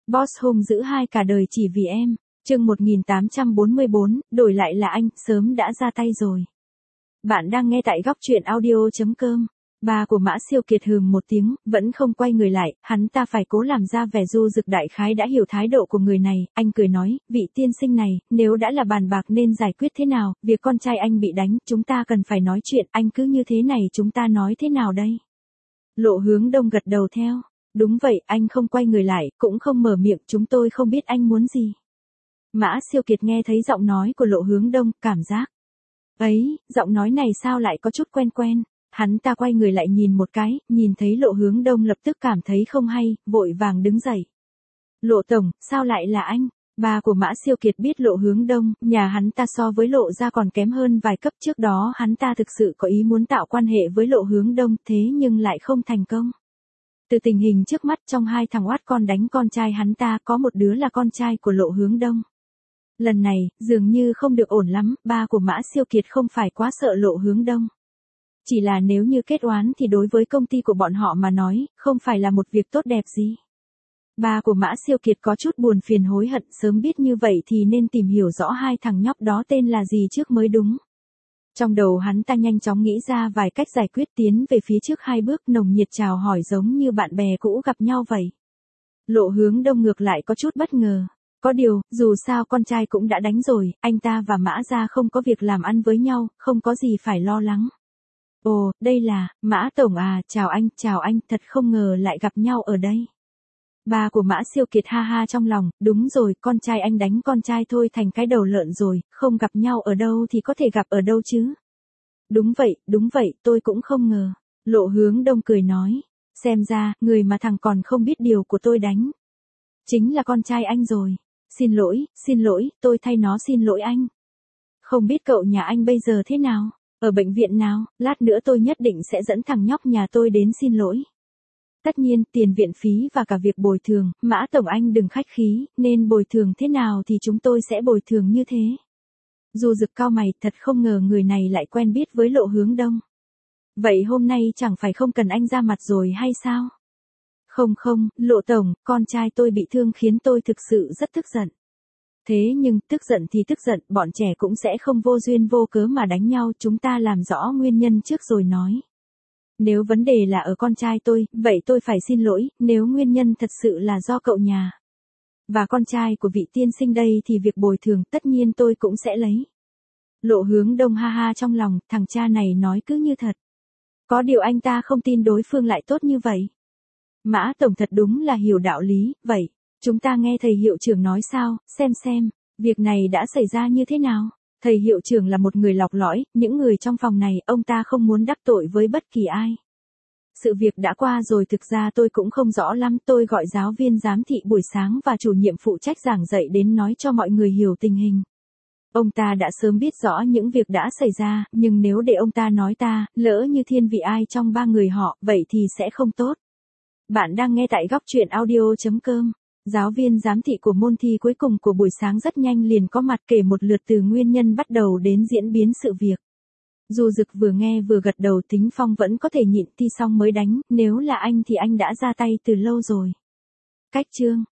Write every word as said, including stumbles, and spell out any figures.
Boss hung dữ hai cả đời chỉ vì em. Chương một nghìn tám trăm bốn mươi bốn, đổi lại là anh, sớm đã ra tay rồi. Bạn đang nghe tại góc truyện audio chấm com. Ba của Mã Siêu Kiệt hừm một tiếng, vẫn không quay người lại, hắn ta phải cố làm ra vẻ Du Dực đại khái đã hiểu thái độ của người này, anh cười nói, vị tiên sinh này, nếu đã là bàn bạc nên giải quyết thế nào, việc con trai anh bị đánh, chúng ta cần phải nói chuyện, anh cứ như thế này chúng ta nói thế nào đây? Lộ Hướng Đông gật đầu theo, đúng vậy, anh không quay người lại, cũng không mở miệng, chúng tôi không biết anh muốn gì. Mã Siêu Kiệt nghe thấy giọng nói của Lộ Hướng Đông, cảm giác ấy, giọng nói này sao lại có chút quen quen. Hắn ta quay người lại nhìn một cái, nhìn thấy Lộ Hướng Đông lập tức cảm thấy không hay, vội vàng đứng dậy. Lộ tổng, sao lại là anh? Ba của Mã Siêu Kiệt biết Lộ Hướng Đông, nhà hắn ta so với Lộ gia còn kém hơn vài cấp, trước đó hắn ta thực sự có ý muốn tạo quan hệ với Lộ Hướng Đông, thế nhưng lại không thành công. Từ tình hình trước mắt, trong hai thằng oát con đánh con trai hắn ta, có một đứa là con trai của Lộ Hướng Đông. Lần này, dường như không được ổn lắm, ba của Mã Siêu Kiệt không phải quá sợ Lộ Hướng Đông. Chỉ là nếu như kết oán thì đối với công ty của bọn họ mà nói, không phải là một việc tốt đẹp gì. Ba của Mã Siêu Kiệt có chút buồn phiền hối hận, sớm biết như vậy thì nên tìm hiểu rõ hai thằng nhóc đó tên là gì trước mới đúng. Trong đầu hắn ta nhanh chóng nghĩ ra vài cách giải quyết, tiến về phía trước hai bước, nồng nhiệt chào hỏi giống như bạn bè cũ gặp nhau vậy. Lộ Hướng Đông ngược lại có chút bất ngờ. Có điều, dù sao con trai cũng đã đánh rồi, anh ta và Mã gia không có việc làm ăn với nhau, không có gì phải lo lắng. Ồ, đây là, Mã Tổng à, chào anh, chào anh, thật không ngờ lại gặp nhau ở đây. Ba của Mã Siêu Kiệt ha ha trong lòng, đúng rồi, con trai anh đánh con trai thôi thành cái đầu lợn rồi, không gặp nhau ở đâu thì có thể gặp ở đâu chứ. Đúng vậy, đúng vậy, tôi cũng không ngờ. Lộ Hướng Đông cười nói, xem ra, người mà thằng còn không biết điều của tôi đánh. Chính là con trai anh rồi. Xin lỗi, xin lỗi, tôi thay nó xin lỗi anh. Không biết cậu nhà anh bây giờ thế nào? Ở bệnh viện nào, lát nữa tôi nhất định sẽ dẫn thằng nhóc nhà tôi đến xin lỗi. Tất nhiên, tiền viện phí và cả việc bồi thường, Mã Tổng anh đừng khách khí, nên bồi thường thế nào thì chúng tôi sẽ bồi thường như thế. Du Dực cau mày, thật không ngờ người này lại quen biết với Lộ Hướng Đông. Vậy hôm nay chẳng phải không cần anh ra mặt rồi hay sao? Không không, Lộ Tổng, con trai tôi bị thương khiến tôi thực sự rất tức giận. Thế nhưng, tức giận thì tức giận, bọn trẻ cũng sẽ không vô duyên vô cớ mà đánh nhau, chúng ta làm rõ nguyên nhân trước rồi nói. Nếu vấn đề là ở con trai tôi, vậy tôi phải xin lỗi, nếu nguyên nhân thật sự là do cậu nhà và con trai của vị tiên sinh đây thì việc bồi thường tất nhiên tôi cũng sẽ lấy. Lộ Hướng Đông ha ha trong lòng, thằng cha này nói cứ như thật. Có điều anh ta không tin đối phương lại tốt như vậy. Mã Tổng thật đúng là hiểu đạo lý, vậy. Chúng ta nghe thầy hiệu trưởng nói sao, xem xem, việc này đã xảy ra như thế nào. Thầy hiệu trưởng là một người lọc lõi, những người trong phòng này, ông ta không muốn đắc tội với bất kỳ ai. Sự việc đã qua rồi, thực ra tôi cũng không rõ lắm, tôi gọi giáo viên giám thị buổi sáng và chủ nhiệm phụ trách giảng dạy đến nói cho mọi người hiểu tình hình. Ông ta đã sớm biết rõ những việc đã xảy ra, nhưng nếu để ông ta nói ta, lỡ như thiên vị ai trong ba người họ, vậy thì sẽ không tốt. Bạn đang nghe tại góc truyện audio chấm com. Giáo viên giám thị của môn thi cuối cùng của buổi sáng rất nhanh liền có mặt kể một lượt từ nguyên nhân bắt đầu đến diễn biến sự việc. Du Dực vừa nghe vừa gật đầu, Thính Phong vẫn có thể nhịn thi xong mới đánh, nếu là anh thì anh đã ra tay từ lâu rồi. Cách chương